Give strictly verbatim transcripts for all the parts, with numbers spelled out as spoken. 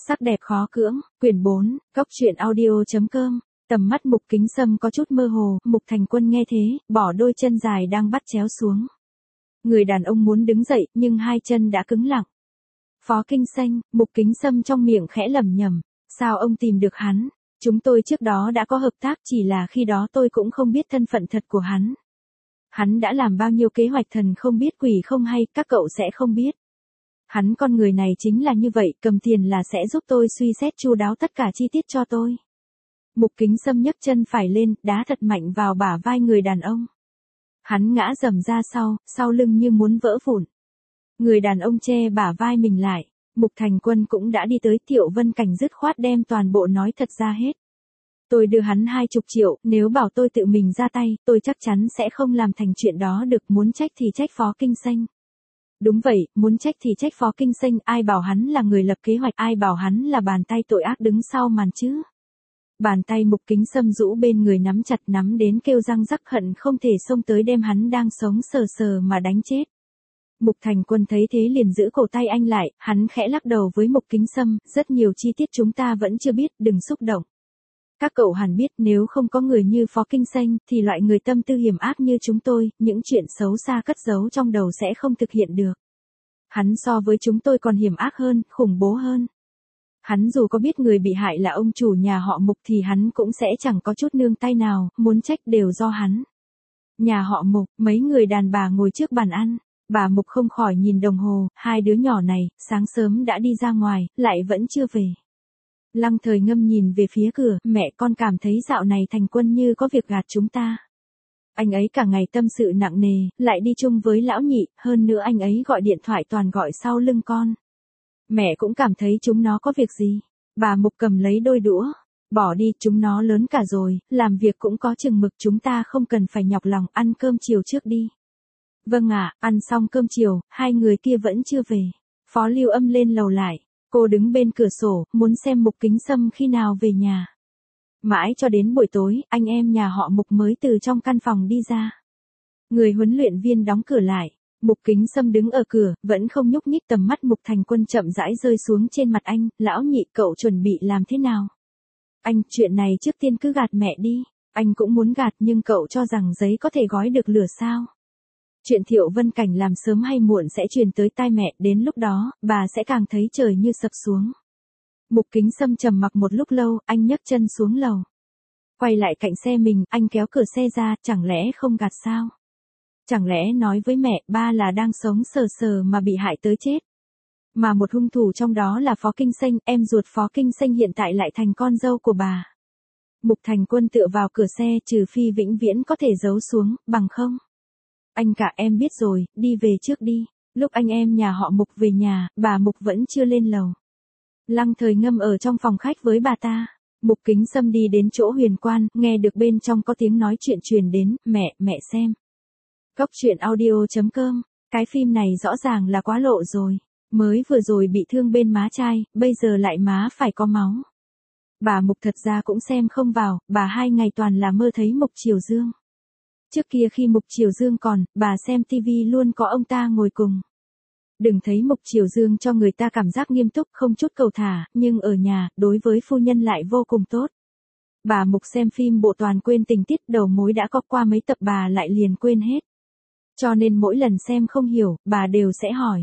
Sắc đẹp khó cưỡng, quyển bốn, cốc truyện audio.com, tầm mắt Mục Kính Sâm có chút mơ hồ, Mục Thành Quân nghe thế, bỏ đôi chân dài đang bắt chéo xuống. Người đàn ông muốn đứng dậy, nhưng hai chân đã cứng lặng. Phó Kinh Xanh, Mục Kính Sâm trong miệng khẽ lẩm nhẩm, sao ông tìm được hắn? Chúng tôi trước đó đã có hợp tác, chỉ là khi đó tôi cũng không biết thân phận thật của hắn. Hắn đã làm bao nhiêu kế hoạch thần không biết quỷ không hay, các cậu sẽ không biết. Hắn con người này chính là như vậy, cầm tiền là sẽ giúp tôi suy xét chu đáo tất cả chi tiết cho tôi. Mục Kính Sâm nhấc chân phải lên, đá thật mạnh vào bả vai người đàn ông. Hắn ngã rầm ra sau, sau lưng như muốn vỡ vụn. Người đàn ông che bả vai mình lại. Mục Thành Quân cũng đã đi tới, Thiệu Vân Cảnh dứt khoát đem toàn bộ nói thật ra hết. Tôi đưa hắn hai chục triệu, nếu bảo tôi tự mình ra tay, tôi chắc chắn sẽ không làm thành chuyện đó được, muốn trách thì trách Phó Kinh Xanh. Đúng vậy, muốn trách thì trách Phó Kinh Xanh, ai bảo hắn là người lập kế hoạch, ai bảo hắn là bàn tay tội ác đứng sau màn chứ. Bàn tay Mục Kính Sâm rũ bên người nắm chặt, nắm đến kêu răng rắc, hận không thể xông tới đem hắn đang sống sờ sờ mà đánh chết. Mục Thành Quân thấy thế liền giữ cổ tay anh lại, hắn khẽ lắc đầu với Mục Kính Sâm, rất nhiều chi tiết chúng ta vẫn chưa biết, đừng xúc động. Các cậu hẳn biết, nếu không có người như Phó Kinh Xanh, thì loại người tâm tư hiểm ác như chúng tôi, những chuyện xấu xa cất giấu trong đầu sẽ không thực hiện được. Hắn so với chúng tôi còn hiểm ác hơn, khủng bố hơn. Hắn dù có biết người bị hại là ông chủ nhà họ Mục thì hắn cũng sẽ chẳng có chút nương tay nào, muốn trách đều do hắn. Nhà họ Mục, mấy người đàn bà ngồi trước bàn ăn. Bà Mục không khỏi nhìn đồng hồ, hai đứa nhỏ này, sáng sớm đã đi ra ngoài, lại vẫn chưa về. Lăng Thời Ngâm nhìn về phía cửa, mẹ con cảm thấy dạo này Thành Quân như có việc gạt chúng ta. Anh ấy cả ngày tâm sự nặng nề, lại đi chung với lão nhị, hơn nữa anh ấy gọi điện thoại toàn gọi sau lưng con. Mẹ cũng cảm thấy chúng nó có việc gì. Bà Mục cầm lấy đôi đũa, bỏ đi, chúng nó lớn cả rồi, làm việc cũng có chừng mực, chúng ta không cần phải nhọc lòng, ăn cơm chiều trước đi. Vâng ạ, ăn xong cơm chiều, hai người kia vẫn chưa về. Phó Lưu Âm lên lầu lại, cô đứng bên cửa sổ, muốn xem Mục Kính Sâm khi nào về nhà. Mãi cho đến buổi tối, anh em nhà họ Mục mới từ trong căn phòng đi ra. Người huấn luyện viên đóng cửa lại, Mục Kính Sâm đứng ở cửa, vẫn không nhúc nhích, tầm mắt Mục Thành Quân chậm rãi rơi xuống trên mặt anh, lão nhị, cậu chuẩn bị làm thế nào? Anh, chuyện này trước tiên cứ gạt mẹ đi, anh cũng muốn gạt nhưng cậu cho rằng giấy có thể gói được lửa sao? Chuyện Thiệu Vân Cảnh làm sớm hay muộn sẽ truyền tới tai mẹ, đến lúc đó, bà sẽ càng thấy trời như sập xuống. Mục Kính Sâm trầm mặc một lúc lâu, anh nhấc chân xuống lầu. Quay lại cạnh xe mình, anh kéo cửa xe ra, chẳng lẽ không gạt sao? Chẳng lẽ nói với mẹ, ba là đang sống sờ sờ mà bị hại tới chết? Mà một hung thủ trong đó là Phó Kinh Xanh, em ruột Phó Kinh Xanh hiện tại lại thành con dâu của bà. Mục Thành Quân tựa vào cửa xe, trừ phi vĩnh viễn có thể giấu xuống, bằng không. Anh cả, em biết rồi, đi về trước đi. Lúc anh em nhà họ Mục về nhà, bà Mục vẫn chưa lên lầu. Lăng Thời Ngâm ở trong phòng khách với bà ta. Mục Kính Sâm đi đến chỗ Huyền Quan, nghe được bên trong có tiếng nói chuyện truyền đến, mẹ, mẹ xem. Cốc truyện audio.com, cái phim này rõ ràng là quá lộ rồi. Mới vừa rồi bị thương bên má trai, bây giờ lại má phải có máu. Bà Mục thật ra cũng xem không vào, bà hai ngày toàn là mơ thấy Mục Triều Dương. Trước kia khi Mục Triều Dương còn, bà xem tivi luôn có ông ta ngồi cùng. Đừng thấy Mục Triều Dương cho người ta cảm giác nghiêm túc, không chút cầu thả, nhưng ở nhà, đối với phu nhân lại vô cùng tốt. Bà Mục xem phim bộ toàn quên tình tiết, đầu mối đã có qua mấy tập bà lại liền quên hết. Cho nên mỗi lần xem không hiểu, bà đều sẽ hỏi.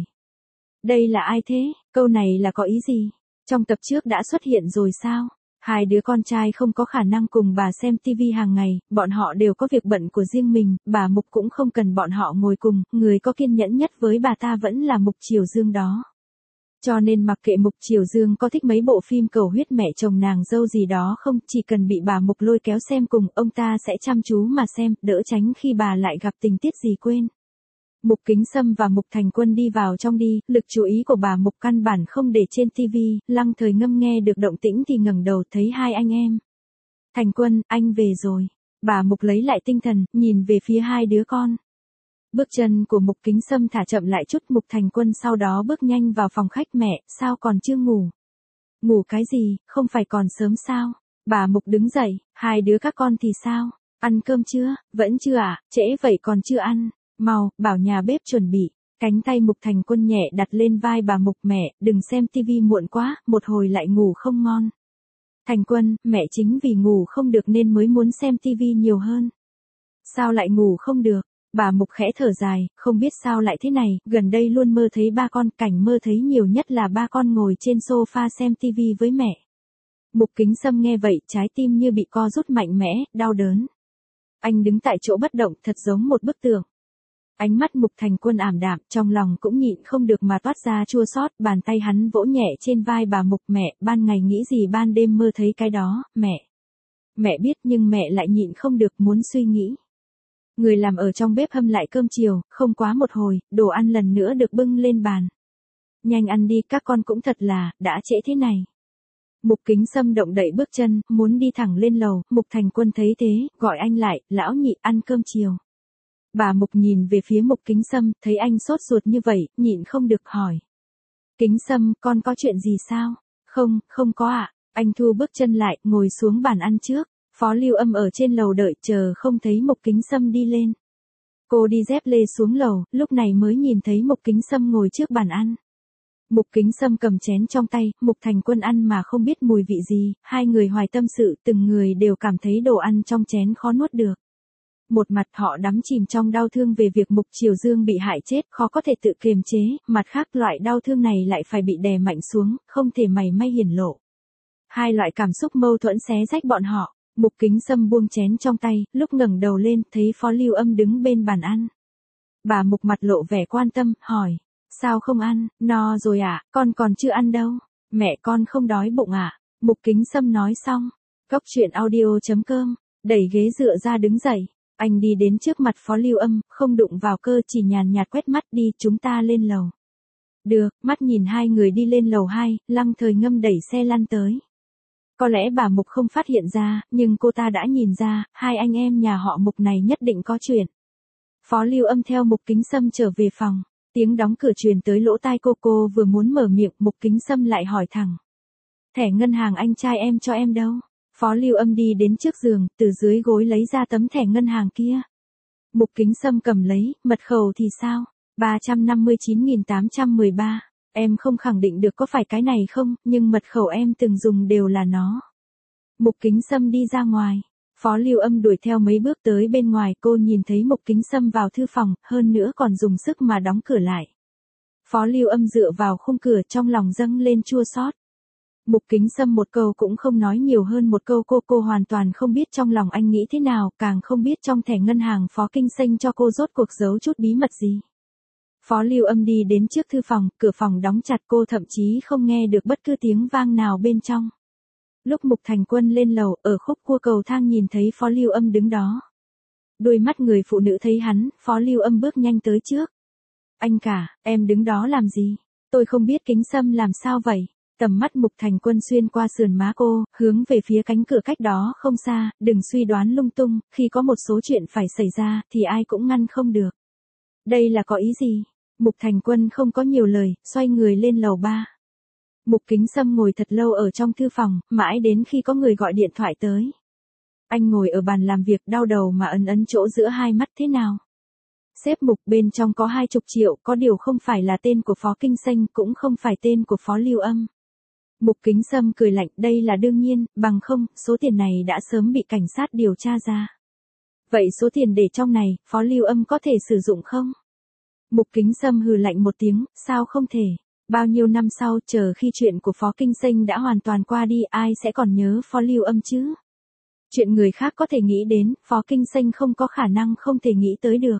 Đây là ai thế? Câu này là có ý gì? Trong tập trước đã xuất hiện rồi sao? Hai đứa con trai không có khả năng cùng bà xem tivi hàng ngày, bọn họ đều có việc bận của riêng mình, bà Mục cũng không cần bọn họ ngồi cùng, người có kiên nhẫn nhất với bà ta vẫn là Mục Triều Dương đó. Cho nên mặc kệ Mục Triều Dương có thích mấy bộ phim cầu huyết mẹ chồng nàng dâu gì đó không, chỉ cần bị bà Mục lôi kéo xem cùng, ông ta sẽ chăm chú mà xem, đỡ tránh khi bà lại gặp tình tiết gì quên. Mục Kính Sâm và Mục Thành Quân đi vào trong đi, lực chú ý của bà Mục căn bản không để trên tivi, Lăng Thời Ngâm nghe được động tĩnh thì ngẩng đầu thấy hai anh em. Thành Quân, anh về rồi. Bà Mục lấy lại tinh thần, nhìn về phía hai đứa con. Bước chân của Mục Kính Sâm thả chậm lại chút, Mục Thành Quân sau đó bước nhanh vào phòng khách, mẹ, sao còn chưa ngủ? Ngủ cái gì, không phải còn sớm sao? Bà Mục đứng dậy, hai đứa các con thì sao? Ăn cơm chưa? Vẫn chưa à, trễ vậy còn chưa ăn. Mau, bảo nhà bếp chuẩn bị. Cánh tay Mục Thành Quân nhẹ đặt lên vai bà Mục. Mẹ, đừng xem tivi muộn quá, một hồi lại ngủ không ngon. Thành Quân, mẹ chính vì ngủ không được nên mới muốn xem tivi nhiều hơn. Sao lại ngủ không được? Bà Mục khẽ thở dài, không biết sao lại thế này, gần đây luôn mơ thấy ba con, cảnh mơ thấy nhiều nhất là ba con ngồi trên sofa xem tivi với mẹ. Mục Kính Sâm nghe vậy, trái tim như bị co rút mạnh mẽ, đau đớn. Anh đứng tại chỗ bất động, thật giống một bức tượng. Ánh mắt Mục Thành Quân ảm đạm, trong lòng cũng nhịn không được mà toát ra chua xót, bàn tay hắn vỗ nhẹ trên vai bà Mục. Mẹ, ban ngày nghĩ gì ban đêm mơ thấy cái đó, mẹ. Mẹ biết nhưng mẹ lại nhịn không được muốn suy nghĩ. Người làm ở trong bếp hâm lại cơm chiều, không quá một hồi, đồ ăn lần nữa được bưng lên bàn. Nhanh ăn đi, các con cũng thật là, đã trễ thế này. Mục Kính Sâm động đậy bước chân, muốn đi thẳng lên lầu. Mục Thành Quân thấy thế, gọi anh lại, lão nhị, ăn cơm chiều. Bà Mục nhìn về phía Mục Kính Sâm, thấy anh sốt ruột như vậy, nhịn không được hỏi. Kính Sâm, con có chuyện gì sao? Không, không có ạ. À. Anh thu bước chân lại, ngồi xuống bàn ăn trước. Phó Lưu Âm ở trên lầu đợi chờ không thấy Mục Kính Sâm đi lên. Cô đi dép lê xuống lầu, lúc này mới nhìn thấy Mục Kính Sâm ngồi trước bàn ăn. Mục Kính Sâm cầm chén trong tay, Mục Thành Quân ăn mà không biết mùi vị gì, hai người hoài tâm sự, từng người đều cảm thấy đồ ăn trong chén khó nuốt được. Một mặt họ đắm chìm trong đau thương về việc Mục Triều Dương bị hại chết, khó có thể tự kiềm chế, mặt khác loại đau thương này lại phải bị đè mạnh xuống, không thể mảy may hiển lộ. Hai loại cảm xúc mâu thuẫn xé rách bọn họ. Mục Kính Sâm buông chén trong tay, lúc ngẩng đầu lên, thấy Phó Lưu Âm đứng bên bàn ăn. Bà Mục mặt lộ vẻ quan tâm, hỏi. Sao không ăn, no rồi à, con còn chưa ăn đâu. Mẹ con không đói bụng à. Mục Kính Sâm nói xong. Cốc truyện audio chấm com, đẩy ghế dựa ra đứng dậy. Anh đi đến trước mặt Phó Lưu Âm, không đụng vào cơ, chỉ nhàn nhạt quét mắt đi, chúng ta lên lầu. Được, mắt nhìn hai người đi lên lầu hai, Lăng Thời Ngâm đẩy xe lăn tới. Có lẽ bà Mục không phát hiện ra, nhưng cô ta đã nhìn ra, hai anh em nhà họ Mục này nhất định có chuyện. Phó Lưu Âm theo Mục Kính Sâm trở về phòng, tiếng đóng cửa truyền tới lỗ tai cô. Cô vừa muốn mở miệng, Mục Kính Sâm lại hỏi thẳng. Thẻ ngân hàng anh trai em cho em đâu? Phó Lưu Âm đi đến trước giường, từ dưới gối lấy ra tấm thẻ ngân hàng kia. Mục Kính Sâm cầm lấy, mật khẩu thì sao? ba trăm năm mươi chín nghìn tám trăm mười ba. Em không khẳng định được có phải cái này không, nhưng mật khẩu em từng dùng đều là nó. Mục Kính Sâm đi ra ngoài. Phó Lưu Âm đuổi theo mấy bước tới bên ngoài, cô nhìn thấy Mục Kính Sâm vào thư phòng, hơn nữa còn dùng sức mà đóng cửa lại. Phó Lưu Âm dựa vào khung cửa, trong lòng dâng lên chua xót. Mục Kính Sâm một câu cũng không nói nhiều hơn một câu. Cô cô hoàn toàn không biết trong lòng anh nghĩ thế nào, càng không biết trong thẻ ngân hàng Phó Kinh Xanh cho cô rốt cuộc giấu chút bí mật gì. Phó Lưu Âm đi đến trước thư phòng, cửa phòng đóng chặt, cô thậm chí không nghe được bất cứ tiếng vang nào bên trong. Lúc Mục Thành Quân lên lầu, ở khúc cua cầu thang nhìn thấy Phó Lưu Âm đứng đó. Đôi mắt người phụ nữ thấy hắn, Phó Lưu Âm bước nhanh tới trước. Anh cả, em đứng đó làm gì? Tôi không biết Kính Sâm làm sao vậy? Tầm mắt Mục Thành Quân xuyên qua sườn má cô, hướng về phía cánh cửa cách đó không xa, đừng suy đoán lung tung, khi có một số chuyện phải xảy ra, thì ai cũng ngăn không được. Đây là có ý gì? Mục Thành Quân không có nhiều lời, xoay người lên lầu ba. Mục Kính Sâm ngồi thật lâu ở trong thư phòng, mãi đến khi có người gọi điện thoại tới. Anh ngồi ở bàn làm việc đau đầu mà ấn ấn chỗ giữa hai mắt thế nào. Sếp Mục, bên trong có hai chục triệu, có điều không phải là tên của Phó Kinh Xanh, cũng không phải tên của Phó Lưu Âm. Mục Kính Sâm cười lạnh, đây là đương nhiên, bằng không, số tiền này đã sớm bị cảnh sát điều tra ra. Vậy số tiền để trong này, Phó Lưu Âm có thể sử dụng không? Mục Kính Sâm hừ lạnh một tiếng, sao không thể? Bao nhiêu năm sau, chờ khi chuyện của Phó Kinh Xanh đã hoàn toàn qua đi, ai sẽ còn nhớ Phó Lưu Âm chứ? Chuyện người khác có thể nghĩ đến, Phó Kinh Xanh không có khả năng không thể nghĩ tới được.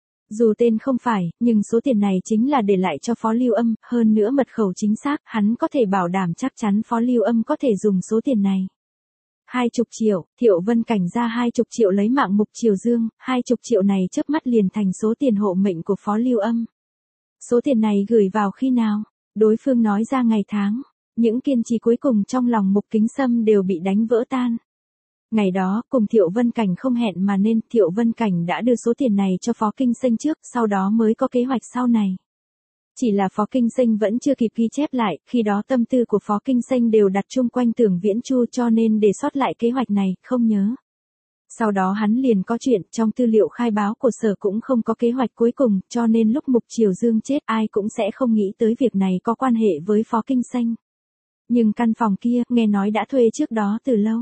Dù tên không phải, nhưng số tiền này chính là để lại cho Phó Lưu Âm, hơn nữa mật khẩu chính xác, hắn có thể bảo đảm chắc chắn Phó Lưu Âm có thể dùng số tiền này. Hai chục triệu, Thiệu Vân Cảnh ra hai chục triệu lấy mạng Mục Triều Dương, hai chục triệu này chớp mắt liền thành số tiền hộ mệnh của Phó Lưu Âm. Số tiền này gửi vào khi nào? Đối phương nói ra ngày tháng, những kiên trì cuối cùng trong lòng Mục Kính Sâm đều bị đánh vỡ tan. Ngày đó, cùng Thiệu Vân Cảnh không hẹn mà nên, Thiệu Vân Cảnh đã đưa số tiền này cho Phó Kinh Xanh trước, sau đó mới có kế hoạch sau này. Chỉ là Phó Kinh Xanh vẫn chưa kịp ghi chép lại, khi đó tâm tư của Phó Kinh Xanh đều đặt chung quanh Tưởng Viễn Chu cho nên để sót lại kế hoạch này, không nhớ. Sau đó hắn liền có chuyện, trong tư liệu khai báo của sở cũng không có kế hoạch cuối cùng, cho nên lúc Mục Triều Dương chết ai cũng sẽ không nghĩ tới việc này có quan hệ với Phó Kinh Xanh. Nhưng căn phòng kia, nghe nói đã thuê trước đó từ lâu.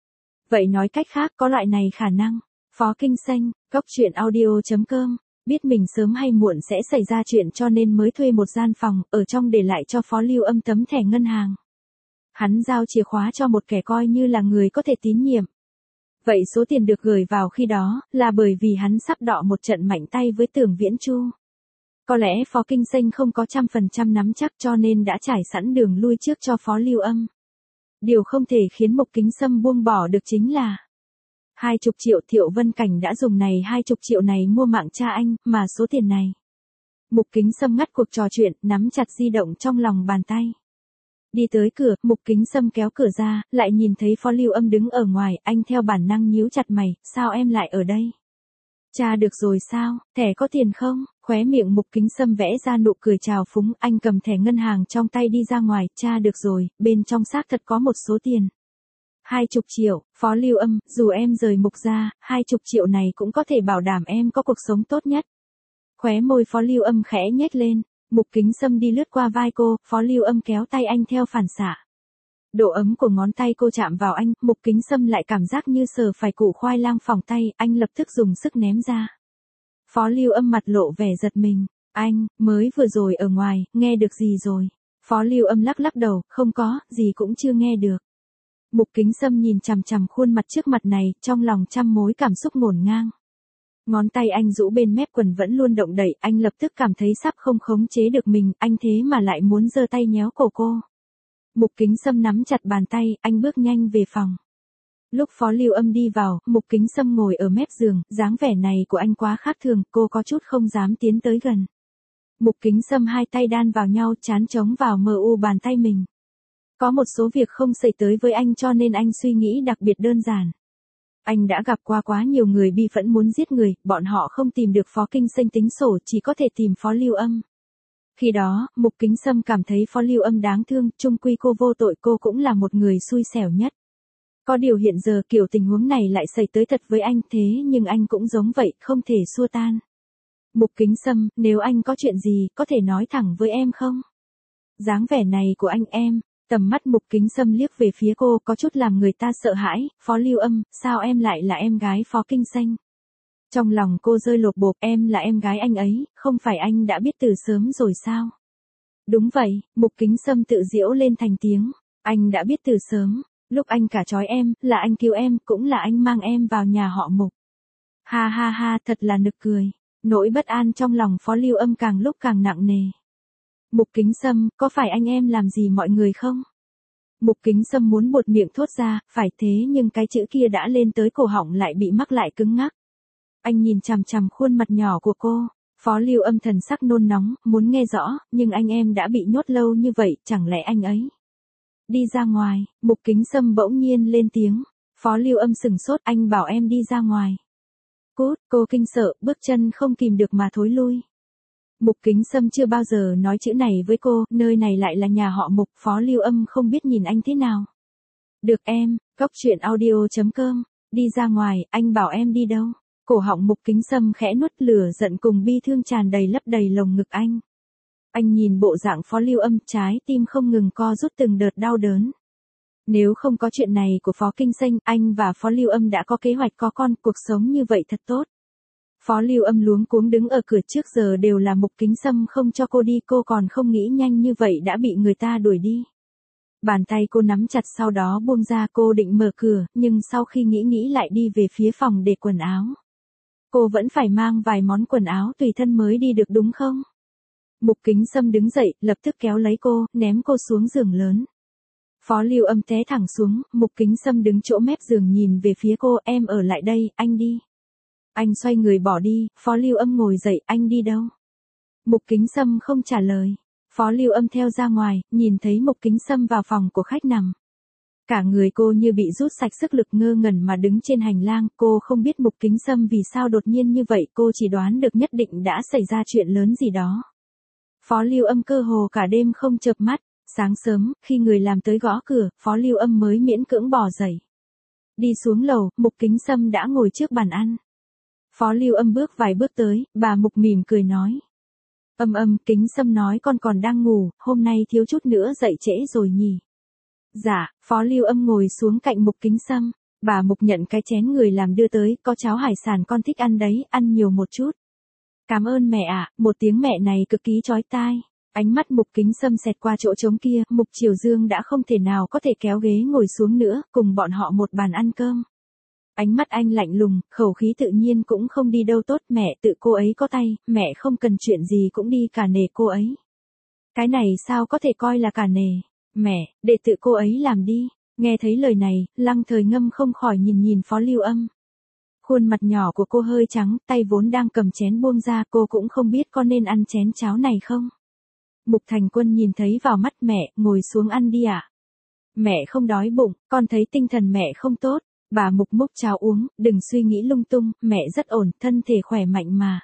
Vậy nói cách khác có loại này khả năng. Phó Kinh Xanh, Cốc Truyện Audio chấm com, biết mình sớm hay muộn sẽ xảy ra chuyện cho nên mới thuê một gian phòng, ở trong để lại cho Phó Lưu Âm tấm thẻ ngân hàng. Hắn giao chìa khóa cho một kẻ coi như là người có thể tín nhiệm. Vậy số tiền được gửi vào khi đó, là bởi vì hắn sắp đọ một trận mạnh tay với Tưởng Viễn Chu. Có lẽ Phó Kinh Xanh không có trăm phần trăm nắm chắc cho nên đã trải sẵn đường lui trước cho Phó Lưu Âm. Điều không thể khiến Mục Kính Sâm buông bỏ được chính là hai chục triệu Thiệu Vân Cảnh đã dùng này hai chục triệu này mua mạng cha anh, mà số tiền này. Mục Kính Sâm ngắt cuộc trò chuyện, nắm chặt di động trong lòng bàn tay. Đi tới cửa, Mục Kính Sâm kéo cửa ra, lại nhìn thấy Phó Lưu Âm đứng ở ngoài, anh theo bản năng nhíu chặt mày, sao em lại ở đây? Cha được rồi sao, thẻ có tiền không? Khóe miệng Mục Kính Sâm vẽ ra nụ cười trào phúng, anh cầm thẻ ngân hàng trong tay đi ra ngoài, cha được rồi, bên trong xác thật có một số tiền. Hai chục triệu, Phó Lưu Âm, dù em rời Mục ra, hai chục triệu này cũng có thể bảo đảm em có cuộc sống tốt nhất. Khóe môi Phó Lưu Âm khẽ nhếch lên, Mục Kính Sâm đi lướt qua vai cô, Phó Lưu Âm kéo tay anh theo phản xạ. Độ ấm của ngón tay cô chạm vào anh, Mục Kính Sâm lại cảm giác như sờ phải củ khoai lang phỏng tay, anh lập tức dùng sức ném ra. Phó Lưu Âm mặt lộ vẻ giật mình, anh, mới vừa rồi ở ngoài, nghe được gì rồi? Phó Lưu Âm lắc lắc đầu, không có, gì cũng chưa nghe được. Mục Kính Sâm nhìn chằm chằm khuôn mặt trước mặt này, trong lòng trăm mối cảm xúc ngổn ngang. Ngón tay anh rũ bên mép quần vẫn luôn động đậy, anh lập tức cảm thấy sắp không khống chế được mình, anh thế mà lại muốn giơ tay nhéo cổ cô. Mục Kính Sâm nắm chặt bàn tay, anh bước nhanh về phòng. Lúc Phó Lưu Âm đi vào, Mục Kính Sâm ngồi ở mép giường, dáng vẻ này của anh quá khác thường, cô có chút không dám tiến tới gần. Mục Kính Sâm hai tay đan vào nhau, chán trống vào mờ u bàn tay mình. Có một số việc không xảy tới với anh cho nên anh suy nghĩ đặc biệt đơn giản. Anh đã gặp qua quá nhiều người bi phẫn muốn giết người, bọn họ không tìm được Phó Kinh Xanh tính sổ, chỉ có thể tìm Phó Lưu Âm. Khi đó, Mục Kính Sâm cảm thấy Phó Lưu Âm đáng thương, chung quy cô vô tội, cô cũng là một người xui xẻo nhất. Có điều hiện giờ kiểu tình huống này lại xảy tới thật với anh, thế nhưng anh cũng giống vậy, không thể xua tan. Mục Kính Sâm, nếu anh có chuyện gì, có thể nói thẳng với em không? Dáng vẻ này của anh em, tầm mắt Mục Kính Sâm liếc về phía cô có chút làm người ta sợ hãi, Phó Lưu Âm, sao em lại là em gái Phó Kinh Xanh? Trong lòng cô rơi lột bột, em là em gái anh ấy, không phải anh đã biết từ sớm rồi sao? Đúng vậy, Mục Kính Sâm tự giễu lên thành tiếng, anh đã biết từ sớm, lúc anh cả trói em, là anh cứu em, cũng là anh mang em vào nhà họ Mục. Ha ha ha, thật là nực cười, nỗi bất an trong lòng Phó Lưu Âm càng lúc càng nặng nề. Mục Kính Sâm, có phải anh em làm gì mọi người không? Mục Kính Sâm muốn buột miệng thốt ra, phải thế nhưng cái chữ kia đã lên tới cổ họng lại bị mắc lại cứng ngắc. Anh nhìn chằm chằm khuôn mặt nhỏ của cô, Phó Lưu Âm thần sắc nôn nóng, muốn nghe rõ, nhưng anh em đã bị nhốt lâu như vậy, chẳng lẽ anh ấy đi ra ngoài? Mục Kính Sâm bỗng nhiên lên tiếng, Phó Lưu Âm sừng sốt, anh bảo em đi ra ngoài. Cút, cô kinh sợ, bước chân không kìm được mà thối lui. Mục Kính Sâm chưa bao giờ nói chữ này với cô, nơi này lại là nhà họ Mục, Phó Lưu Âm không biết nhìn anh thế nào. Được em, Cốc Truyện Audio chấm com, đi ra ngoài, anh bảo em đi đâu? Cổ họng Mục Kính Sâm khẽ nuốt, lửa giận cùng bi thương tràn đầy lấp đầy lồng ngực anh. Anh nhìn bộ dạng Phó Lưu Âm, trái tim không ngừng co rút từng đợt đau đớn. Nếu không có chuyện này của Phó Kinh Xanh, anh và Phó Lưu Âm đã có kế hoạch có con, cuộc sống như vậy thật tốt. Phó Lưu Âm luống cuống đứng ở cửa, trước giờ đều là Mục Kính Sâm không cho cô đi, cô còn không nghĩ nhanh như vậy đã bị người ta đuổi đi. Bàn tay cô nắm chặt sau đó buông ra, cô định mở cửa, nhưng sau khi nghĩ nghĩ lại đi về phía phòng để quần áo. Cô vẫn phải mang vài món quần áo tùy thân mới đi được đúng không? Mục Kính Sâm đứng dậy, lập tức kéo lấy cô, ném cô xuống giường lớn. Phó Lưu Âm té thẳng xuống, Mục Kính Sâm đứng chỗ mép giường nhìn về phía cô, em ở lại đây, anh đi. Anh xoay người bỏ đi, Phó Lưu Âm ngồi dậy, anh đi đâu? Mục Kính Sâm không trả lời. Phó Lưu Âm theo ra ngoài, nhìn thấy Mục Kính Sâm vào phòng của khách nằm. Cả người cô như bị rút sạch sức lực, ngơ ngẩn mà đứng trên hành lang, cô không biết Mục Kính Sâm vì sao đột nhiên như vậy, cô chỉ đoán được nhất định đã xảy ra chuyện lớn gì đó. Phó Lưu Âm cơ hồ cả đêm không chợp mắt, sáng sớm, khi người làm tới gõ cửa, Phó Lưu Âm mới miễn cưỡng bò dậy. Đi xuống lầu, Mục Kính Sâm đã ngồi trước bàn ăn. Phó Lưu Âm bước vài bước tới, bà Mục mỉm cười nói. Âm âm, Kính Sâm nói con còn đang ngủ, hôm nay thiếu chút nữa dậy trễ rồi nhỉ. Dạ, Phó Lưu Âm ngồi xuống cạnh Mục Kính Sâm. Bà Mục nhận cái chén người làm đưa tới, có cháo hải sản con thích ăn đấy, ăn nhiều một chút. Cảm ơn mẹ ạ, một tiếng mẹ này cực kỳ chói tai. Ánh mắt Mục Kính Sâm xẹt qua chỗ trống kia, Mục Triều Dương đã không thể nào có thể kéo ghế ngồi xuống nữa, cùng bọn họ một bàn ăn cơm. Ánh mắt anh lạnh lùng, khẩu khí tự nhiên cũng không đi đâu tốt, mẹ tự cô ấy có tay, mẹ không cần chuyện gì cũng đi cả nể cô ấy. Cái này sao có thể coi là cả nể, mẹ, để tự cô ấy làm đi. Nghe thấy lời này, Lăng Thời Ngâm không khỏi nhìn nhìn Phó Lưu Âm. Khuôn mặt nhỏ của cô hơi trắng, tay vốn đang cầm chén buông ra, cô cũng không biết có nên ăn chén cháo này không. Mục Thành Quân nhìn thấy vào mắt mẹ, ngồi xuống ăn đi ạ. À? Mẹ không đói bụng, con thấy tinh thần mẹ không tốt. Bà Mục múc cháo uống, đừng suy nghĩ lung tung, mẹ rất ổn, thân thể khỏe mạnh mà.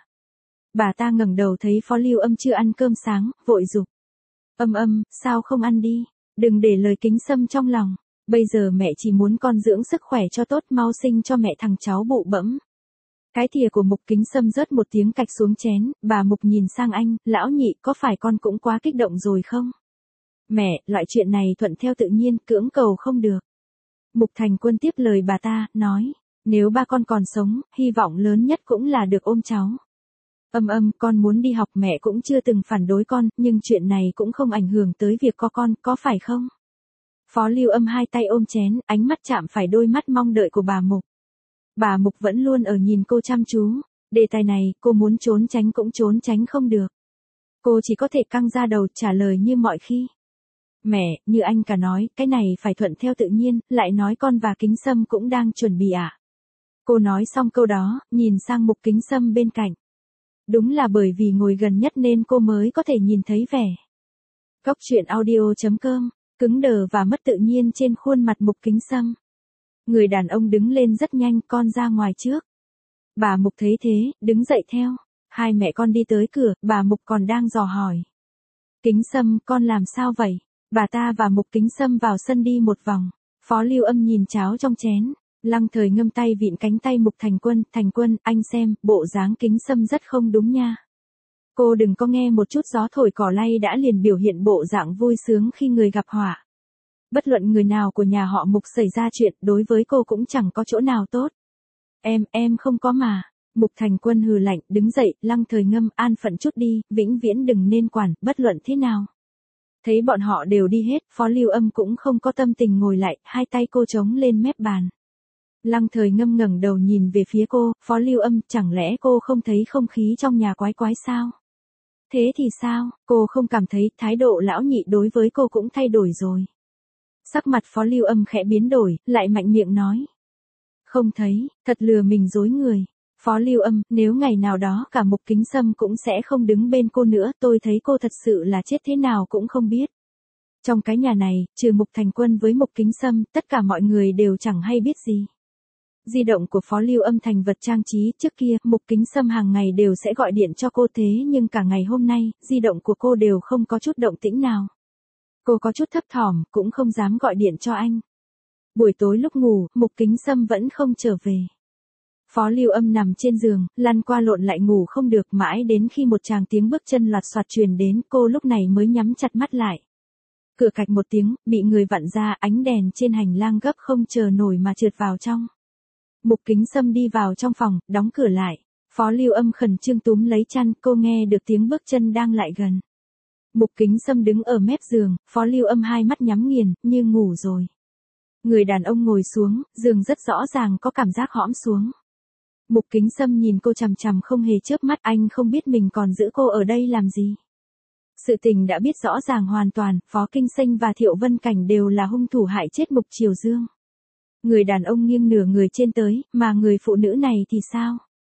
Bà ta ngẩng đầu thấy Phó Lưu Âm chưa ăn cơm sáng, vội giục. Âm âm, sao không ăn đi, đừng để lời Kính Sâm trong lòng. Bây giờ mẹ chỉ muốn con dưỡng sức khỏe cho tốt, mau sinh cho mẹ thằng cháu bụ bẫm. Cái thìa của Mục Kính Sâm rớt một tiếng cạch xuống chén, bà Mục nhìn sang anh, lão nhị, có phải con cũng quá kích động rồi không? Mẹ, loại chuyện này thuận theo tự nhiên, cưỡng cầu không được. Mục Thành Quân tiếp lời bà ta, nói, nếu ba con còn sống, hy vọng lớn nhất cũng là được ôm cháu. Âm âm, con muốn đi học mẹ cũng chưa từng phản đối con, nhưng chuyện này cũng không ảnh hưởng tới việc có con, có phải không? Phó Lưu Âm hai tay ôm chén, ánh mắt chạm phải đôi mắt mong đợi của bà Mục. Bà Mục vẫn luôn ở nhìn cô chăm chú. Đề tài này, cô muốn trốn tránh cũng trốn tránh không được. Cô chỉ có thể căng ra đầu trả lời như mọi khi. Mẹ, như anh cả nói, cái này phải thuận theo tự nhiên, lại nói con và Kính Sâm cũng đang chuẩn bị ạ. À? Cô nói xong câu đó, nhìn sang Mục Kính Sâm bên cạnh. Đúng là bởi vì ngồi gần nhất nên cô mới có thể nhìn thấy vẻ. Góc truyện audio chấm com, cứng đờ và mất tự nhiên trên khuôn mặt Mục Kính Sâm. Người đàn ông đứng lên rất nhanh, con ra ngoài trước. Bà Mục thấy thế, đứng dậy theo. Hai mẹ con đi tới cửa, bà Mục còn đang dò hỏi. Kính Sâm, con làm sao vậy? Bà ta và Mục Kính Sâm vào sân đi một vòng. Phó Lưu Âm nhìn cháo trong chén. Lăng Thời Ngâm tay vịn cánh tay Mục Thành Quân. Thành Quân, anh xem, bộ dáng Kính Sâm rất không đúng nha. Cô đừng có nghe một chút gió thổi cỏ lay đã liền biểu hiện bộ dạng vui sướng khi người gặp họa. Bất luận người nào của nhà họ Mục xảy ra chuyện, đối với cô cũng chẳng có chỗ nào tốt. Em, em không có mà. Mục Thành Quân hừ lạnh, đứng dậy, Lăng Thời Ngâm, an phận chút đi, vĩnh viễn đừng nên quản, bất luận thế nào. Thấy bọn họ đều đi hết, Phó Lưu Âm cũng không có tâm tình ngồi lại, hai tay cô chống lên mép bàn. Lăng Thời Ngâm ngẩng đầu nhìn về phía cô, Phó Lưu Âm, chẳng lẽ cô không thấy không khí trong nhà quái quái sao? Thế thì sao, cô không cảm thấy thái độ lão nhị đối với cô cũng thay đổi rồi. Sắc mặt Phó Lưu Âm khẽ biến đổi, lại mạnh miệng nói. Không thấy, thật lừa mình dối người. Phó Lưu Âm, nếu ngày nào đó cả Mục Kính Sâm cũng sẽ không đứng bên cô nữa, tôi thấy cô thật sự là chết thế nào cũng không biết. Trong cái nhà này, trừ Mục Thành Quân với Mục Kính Sâm, tất cả mọi người đều chẳng hay biết gì. Di động của Phó Lưu Âm thành vật trang trí, trước kia, Mục Kính Sâm hàng ngày đều sẽ gọi điện cho cô, thế nhưng cả ngày hôm nay, di động của cô đều không có chút động tĩnh nào. Cô có chút thấp thỏm, cũng không dám gọi điện cho anh. Buổi tối lúc ngủ, Mục Kính Sâm vẫn không trở về. Phó Lưu Âm nằm trên giường, lăn qua lộn lại ngủ không được, mãi đến khi một tràng tiếng bước chân loạt soạt truyền đến, cô lúc này mới nhắm chặt mắt lại. Cửa cạch một tiếng, bị người vặn ra, ánh đèn trên hành lang gấp không chờ nổi mà trượt vào trong. Mục Kính Sâm đi vào trong phòng, đóng cửa lại. Phó Lưu Âm khẩn trương túm lấy chăn, cô nghe được tiếng bước chân đang lại gần. Mục Kính Sâm đứng ở mép giường, Phó Lưu Âm hai mắt nhắm nghiền, như ngủ rồi. Người đàn ông ngồi xuống, giường rất rõ ràng có cảm giác hõm xuống. Mục Kính Sâm nhìn cô chằm chằm không hề chớp mắt, anh không biết mình còn giữ cô ở đây làm gì. Sự tình đã biết rõ ràng hoàn toàn, Phó Kinh Sinh và Thiệu Vân Cảnh đều là hung thủ hại chết Mục Triều Dương. Người đàn ông nghiêng nửa người trên tới, mà người phụ nữ này thì sao?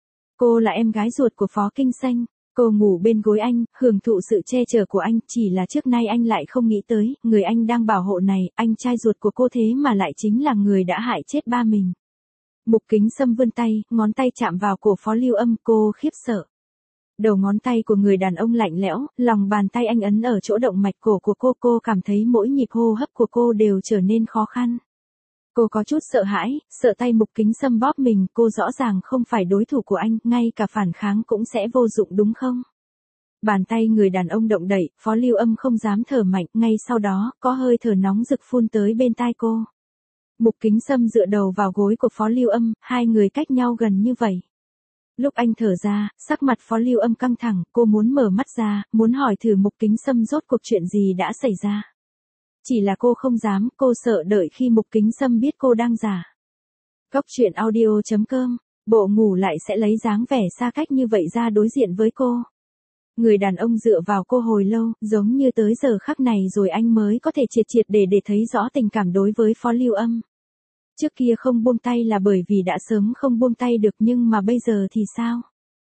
Cô là em gái ruột của Phó Kinh Sinh, cô ngủ bên gối anh, hưởng thụ sự che chở của anh, chỉ là trước nay anh lại không nghĩ tới, người anh đang bảo hộ này, anh trai ruột của cô thế mà lại chính là người đã hại chết ba mình. Mục Kính Sâm vươn tay, ngón tay chạm vào cổ Phó Lưu Âm, cô khiếp sợ. Đầu ngón tay của người đàn ông lạnh lẽo, lòng bàn tay anh ấn ở chỗ động mạch cổ của cô, cô cảm thấy mỗi nhịp hô hấp của cô đều trở nên khó khăn. Cô có chút sợ hãi, sợ tay Mục Kính Sâm bóp mình, cô rõ ràng không phải đối thủ của anh, ngay cả phản kháng cũng sẽ vô dụng đúng không? Bàn tay người đàn ông động đậy, Phó Lưu Âm không dám thở mạnh, ngay sau đó, có hơi thở nóng rực phun tới bên tai cô. Mục Kính Sâm dựa đầu vào gối của Phó Lưu Âm, hai người cách nhau gần như vậy. Lúc anh thở ra, sắc mặt Phó Lưu Âm căng thẳng, cô muốn mở mắt ra, muốn hỏi thử Mục Kính Sâm rốt cuộc chuyện gì đã xảy ra. Chỉ là cô không dám, cô sợ đợi khi Mục Kính Sâm biết cô đang giả. Góc truyện audio chấm com, bộ ngủ lại sẽ lấy dáng vẻ xa cách như vậy ra đối diện với cô. Người đàn ông dựa vào cô hồi lâu, giống như tới giờ khắc này rồi anh mới có thể triệt triệt để để thấy rõ tình cảm đối với Phó Lưu Âm. Trước kia không buông tay là bởi vì đã sớm không buông tay được, nhưng mà bây giờ thì sao?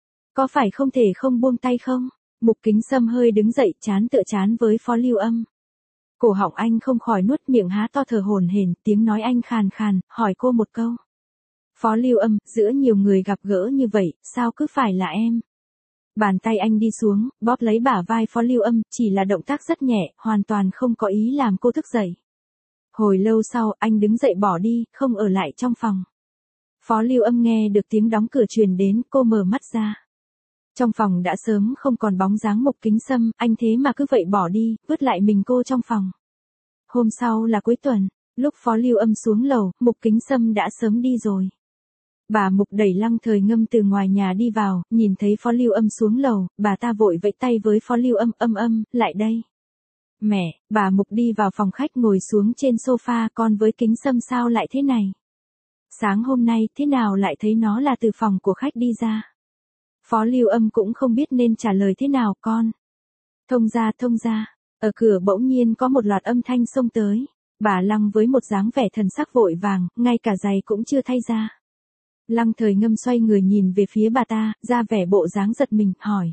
Có phải không thể không buông tay không? Mục Kính Sâm hơi đứng dậy, chán tựa chán với Phó Lưu Âm. Cổ họng anh không khỏi nuốt, miệng há to thở hổn hển, tiếng nói anh khàn khàn, hỏi cô một câu. Phó Lưu Âm, giữa nhiều người gặp gỡ như vậy, sao cứ phải là em? Bàn tay anh đi xuống, bóp lấy bả vai Phó Lưu Âm, chỉ là động tác rất nhẹ, hoàn toàn không có ý làm cô thức dậy. Hồi lâu sau, anh đứng dậy bỏ đi, không ở lại trong phòng. Phó Lưu Âm nghe được tiếng đóng cửa truyền đến, cô mở mắt ra. Trong phòng đã sớm không còn bóng dáng Mục Kính Sâm, anh thế mà cứ vậy bỏ đi, vứt lại mình cô trong phòng. Hôm sau là cuối tuần, lúc Phó Lưu Âm xuống lầu, Mục Kính Sâm đã sớm đi rồi. Bà Mục đẩy Lăng Thời Ngâm từ ngoài nhà đi vào, nhìn thấy Phó Lưu Âm xuống lầu, bà ta vội vẫy tay với Phó Lưu Âm, Âm Âm, lại đây. Mẹ, bà Mục đi vào phòng khách ngồi xuống trên sofa, con với Kính Sâm sao lại thế này? Sáng hôm nay, thế nào lại thấy nó là từ phòng của khách đi ra? Phó Lưu Âm cũng không biết nên trả lời thế nào, con. Thông ra, thông ra. Ở cửa bỗng nhiên có một loạt âm thanh xông tới. Bà Lăng với một dáng vẻ thần sắc vội vàng, ngay cả giày cũng chưa thay ra. Lăng Thời Ngâm xoay người nhìn về phía bà ta, ra vẻ bộ dáng giật mình, hỏi.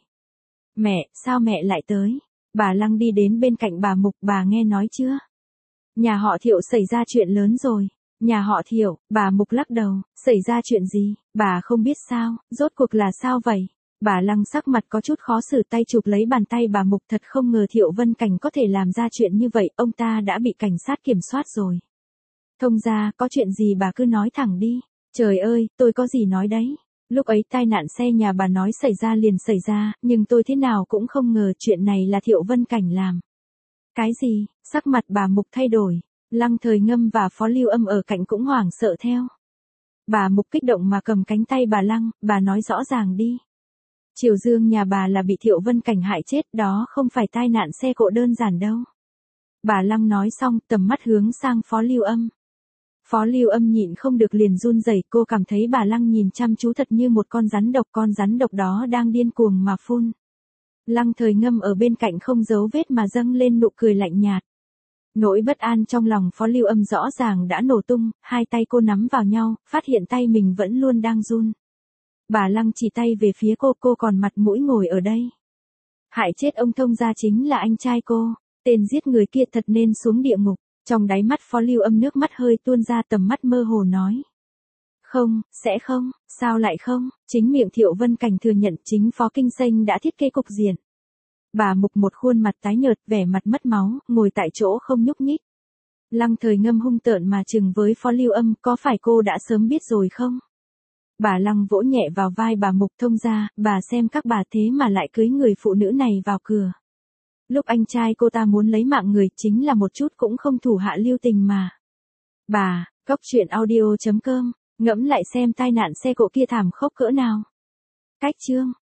Mẹ, sao mẹ lại tới? Bà Lăng đi đến bên cạnh bà Mục, bà nghe nói chưa? Nhà họ Thiệu xảy ra chuyện lớn rồi. Nhà họ Thiệu, bà Mục lắc đầu, xảy ra chuyện gì? Bà không biết sao, rốt cuộc là sao vậy? Bà Lăng sắc mặt có chút khó xử, tay chụp lấy bàn tay bà Mục, thật không ngờ Thiệu Vân Cảnh có thể làm ra chuyện như vậy, ông ta đã bị cảnh sát kiểm soát rồi. Thông ra, có chuyện gì bà cứ nói thẳng đi. Trời ơi, tôi có gì nói đấy. Lúc ấy tai nạn xe nhà bà nói xảy ra liền xảy ra, nhưng tôi thế nào cũng không ngờ chuyện này là Thiệu Vân Cảnh làm. Cái gì? Sắc mặt bà Mục thay đổi. Lăng Thời Ngâm và Phó Lưu Âm ở cạnh cũng hoảng sợ theo. Bà Mục kích động mà cầm cánh tay bà Lăng, bà nói rõ ràng đi. Triều Dương nhà bà là bị Thiệu Vân Cảnh hại chết, đó không phải tai nạn xe cộ đơn giản đâu. Bà Lăng nói xong, tầm mắt hướng sang Phó Lưu Âm. Phó Lưu Âm nhịn không được liền run rẩy, cô cảm thấy bà Lăng nhìn chăm chú thật như một con rắn độc, con rắn độc đó đang điên cuồng mà phun. Lăng Thời Ngâm ở bên cạnh không giấu vết mà dâng lên nụ cười lạnh nhạt. Nỗi bất an trong lòng Phó Lưu Âm rõ ràng đã nổ tung, hai tay cô nắm vào nhau, phát hiện tay mình vẫn luôn đang run. Bà Lăng chỉ tay về phía cô, cô còn mặt mũi ngồi ở đây. Hại chết ông Thông gia chính là anh trai cô, tên giết người kia thật nên xuống địa ngục. Trong đáy mắt Phó Lưu Âm nước mắt hơi tuôn ra, tầm mắt mơ hồ nói. Không, sẽ không, sao lại không, chính miệng Thiệu Vân Cảnh thừa nhận chính Phó Kinh Xanh đã thiết kế cục diện. Bà Mục một khuôn mặt tái nhợt, vẻ mặt mất máu, ngồi tại chỗ không nhúc nhích. Lăng Thời Ngâm hung tợn mà chừng với Phó Lưu Âm, có phải cô đã sớm biết rồi không? Bà Lăng vỗ nhẹ vào vai bà Mục, Thông ra, bà xem các bà thế mà lại cưới người phụ nữ này vào cửa. Lúc anh trai cô ta muốn lấy mạng người, chính là một chút cũng không thủ hạ lưu tình mà. Bà, góc truyện audio chấm com, ngẫm lại xem tai nạn xe cộ kia thảm khốc cỡ nào. Cách chương